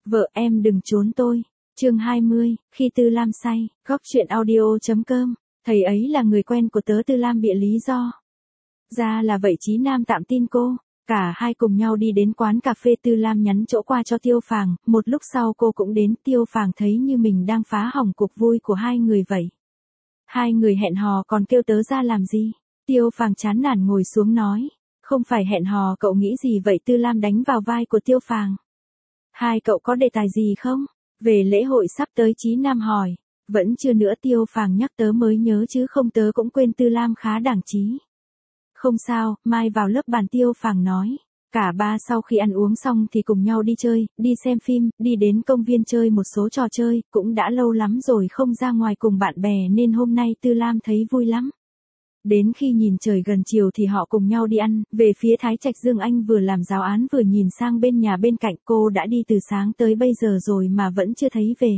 Vợ em đừng trốn tôi. Chương 20, khi Tư Lam say, góc chuyện audio.com, thầy ấy là người quen của tớ. Tư Lam bịa lý do. Ra là vậy. Chí Nam tạm tin cô. Cả hai cùng nhau đi đến quán cà phê. Tư Lam nhắn chỗ qua cho Tiêu Phàng, một lúc sau cô cũng đến. Tiêu Phàng thấy như mình đang phá hỏng cuộc vui của hai người vậy. Hai người hẹn hò còn kêu tớ ra làm gì? Tiêu Phàng chán nản ngồi xuống nói. Không phải hẹn hò, cậu nghĩ gì vậy? Tư Lam đánh vào vai của Tiêu Phàng. Hai cậu có đề tài gì không? Về lễ hội sắp tới, Chí Nam hỏi. Vẫn chưa nữa. Tiêu Phàng nhắc, tớ mới nhớ chứ không tớ cũng quên. Tư Lam khá đảng trí. Không sao, mai vào lớp bàn. Tiêu Phàng nói. Cả ba sau khi ăn uống xong thì cùng nhau đi chơi, đi xem phim, đi đến công viên chơi một số trò chơi. Cũng đã lâu lắm rồi không ra ngoài cùng bạn bè nên hôm nay Tư Lam thấy vui lắm. Đến khi nhìn trời gần chiều thì họ cùng nhau đi ăn. Về phía Thái Trạch Dương, anh vừa làm giáo án vừa nhìn sang bên nhà bên cạnh. Cô đã đi từ sáng tới bây giờ rồi mà vẫn chưa thấy về.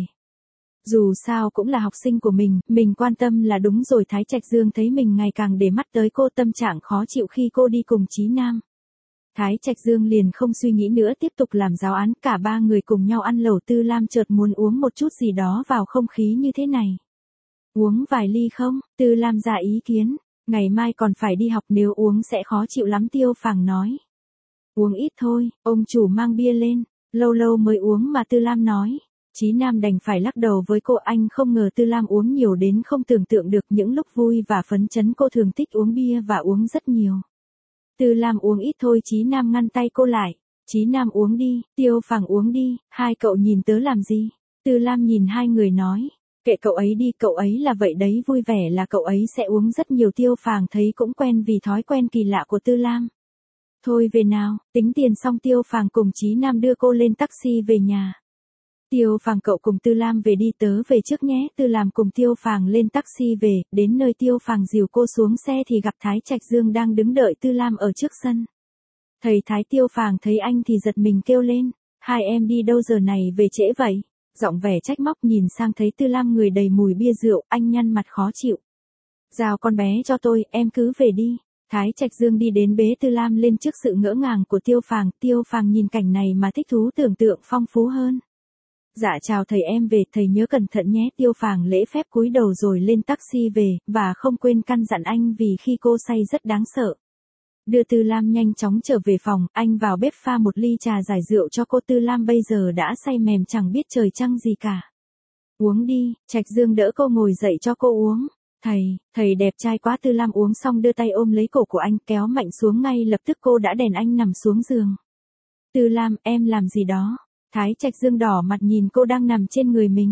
Dù sao cũng là học sinh của mình quan tâm là đúng rồi. Thái Trạch Dương thấy mình ngày càng để mắt tới cô, tâm trạng khó chịu khi cô đi cùng Chí Nam. Thái Trạch Dương liền không suy nghĩ nữa, tiếp tục làm giáo án. Cả ba người cùng nhau ăn lẩu. Tư Lam chợt muốn uống một chút gì đó vào không khí như thế này. Uống vài ly không? Tư Lam ra ý kiến. Ngày mai còn phải đi học, nếu uống sẽ khó chịu lắm. Tiêu Phàng nói. Uống ít thôi, ông chủ mang bia lên. Lâu lâu mới uống mà. Tư Lam nói. Chí Nam đành phải lắc đầu với cô. Anh không ngờ Tư Lam uống nhiều đến không tưởng tượng được. Những lúc vui và phấn chấn cô thường thích uống bia và uống rất nhiều. Tư Lam uống ít thôi. Chí Nam ngăn tay cô lại. Chí Nam uống đi, Tiêu Phàng uống đi. Hai cậu nhìn tớ làm gì? Tư Lam nhìn hai người nói. Kệ cậu ấy đi, cậu ấy là vậy đấy, vui vẻ là cậu ấy sẽ uống rất nhiều. Tiêu Phàng thấy cũng quen vì thói quen kỳ lạ của Tư Lam. Thôi về nào, tính tiền xong Tiêu Phàng cùng Chí Nam đưa cô lên taxi về nhà. Tiêu Phàng, cậu cùng Tư Lam về đi, tớ về trước nhé. Tư Lam cùng Tiêu Phàng lên taxi về. Đến nơi Tiêu Phàng dìu cô xuống xe thì gặp Thái Trạch Dương đang đứng đợi Tư Lam ở trước sân. Thầy Thái. Tiêu Phàng thấy anh thì giật mình kêu lên. Hai em đi đâu giờ này về trễ vậy? Giọng vẻ trách móc. Nhìn sang thấy Tư Lam người đầy mùi bia rượu, anh nhăn mặt khó chịu. Giao con bé cho tôi, em cứ về đi. Thái Trạch Dương đi đến bế Tư Lam lên. Trước sự ngỡ ngàng của Tiêu Phàng, Tiêu Phàng nhìn cảnh này mà thích thú, tưởng tượng phong phú hơn. Dạ chào thầy, em về, thầy nhớ cẩn thận nhé. Tiêu Phàng lễ phép cúi đầu rồi lên taxi về, và không quên căn dặn anh vì khi cô say rất đáng sợ. Đưa Tư Lam nhanh chóng trở về phòng, anh vào bếp pha một ly trà giải rượu cho cô. Tư Lam bây giờ đã say mềm chẳng biết trời trăng gì cả. Uống đi. Trạch Dương đỡ cô ngồi dậy cho cô uống. Thầy đẹp trai quá. Tư Lam uống xong đưa tay ôm lấy cổ của anh, kéo mạnh xuống. Ngay lập tức cô đã đèn anh nằm xuống giường. Tư Lam, em làm gì đó? Thái Trạch Dương đỏ mặt nhìn cô đang nằm trên người mình.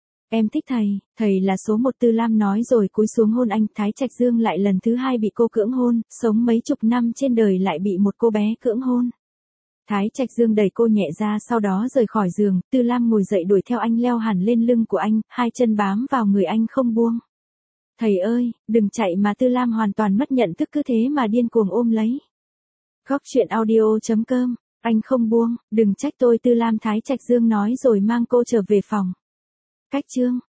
Em thích thầy là số một. Tư Lam nói rồi cúi xuống hôn anh. Thái Trạch Dương lại lần thứ hai bị cô cưỡng hôn, sống mấy chục năm trên đời lại bị một cô bé cưỡng hôn. Thái Trạch Dương đẩy cô nhẹ ra, sau đó rời khỏi giường. Tư Lam ngồi dậy đuổi theo anh, leo hẳn lên lưng của anh, hai chân bám vào người anh không buông. Thầy ơi, đừng chạy mà. Tư Lam hoàn toàn mất nhận thức, cứ thế mà điên cuồng ôm lấy. Góc chuyện audio.com, anh không buông, đừng trách tôi. Tư Lam. Thái Trạch Dương nói rồi mang cô trở về phòng. Cách chương